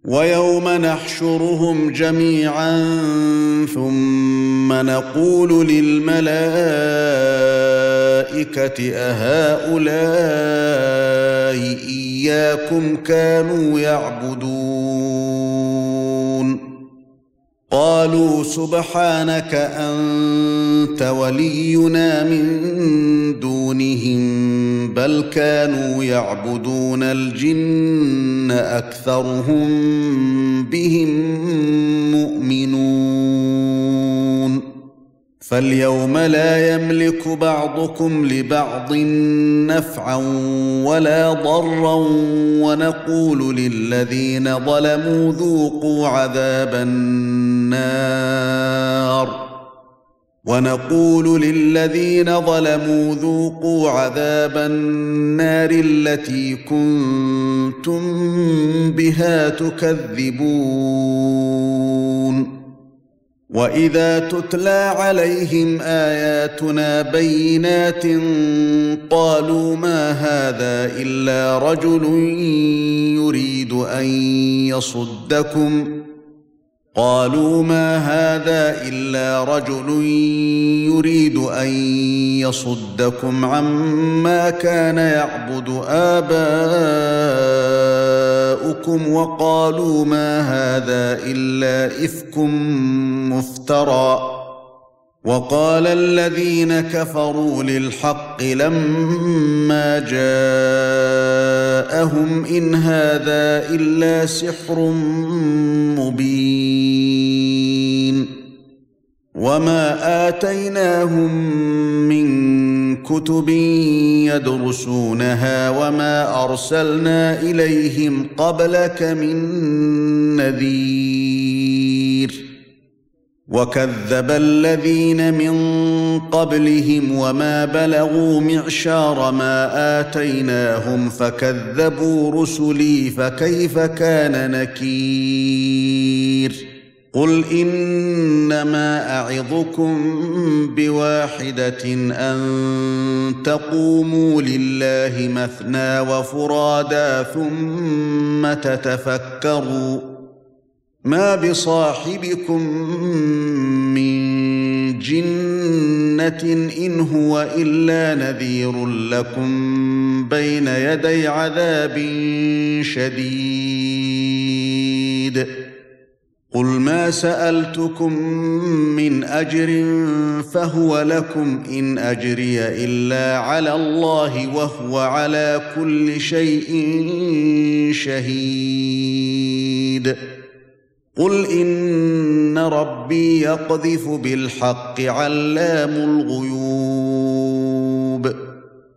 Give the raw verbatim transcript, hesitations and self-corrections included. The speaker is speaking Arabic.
ويوم نحشرهم جميعا ثم نقول للملائكة أهؤلاء إياكم كانوا يعبدون قالوا سبحانك أنت ولينا من دونهم بل كانوا يعبدون الجن أكثرهم بهم مؤمنون فاليوم لا يملك بعضكم لبعض نفعا ولا ضرا ونقول للذين ظلموا ذوقوا عذاب النار ونقول للذين ظلموا ذوقوا عذاب النار التي كنتم بها تكذبون وإذا تتلى عليهم آياتنا بينات قالوا ما هذا إلا رجل يريد أن يصدكم قالوا ما هذا إلا رجل يريد أن يصدكم عما كان يعبد آباؤكم وقالوا ما هذا إلا إفك مفترى وقال الذين كفروا للحق لما جاءهم إن هذا إلا سحر مبين وما آتيناهم من كتب يدرسونها وما أرسلنا إليهم قبلك من نذير وكذب الذين من قبلهم وما بلغوا معشار ما آتيناهم فكذبوا رسلي فكيف كان نكير قل إنما أعظكم بواحدة أن تقوموا لله مثنى وفرادا ثم تتفكروا ما بصاحبكم من جنة إن هو إلا نذير لكم بين يدي عذاب شديد قل ما سألتكم من أجر فهو لكم إن أجري إلا على الله وهو على كل شيء شهيد قل إن ربي يقذف بالحق علام الغيوب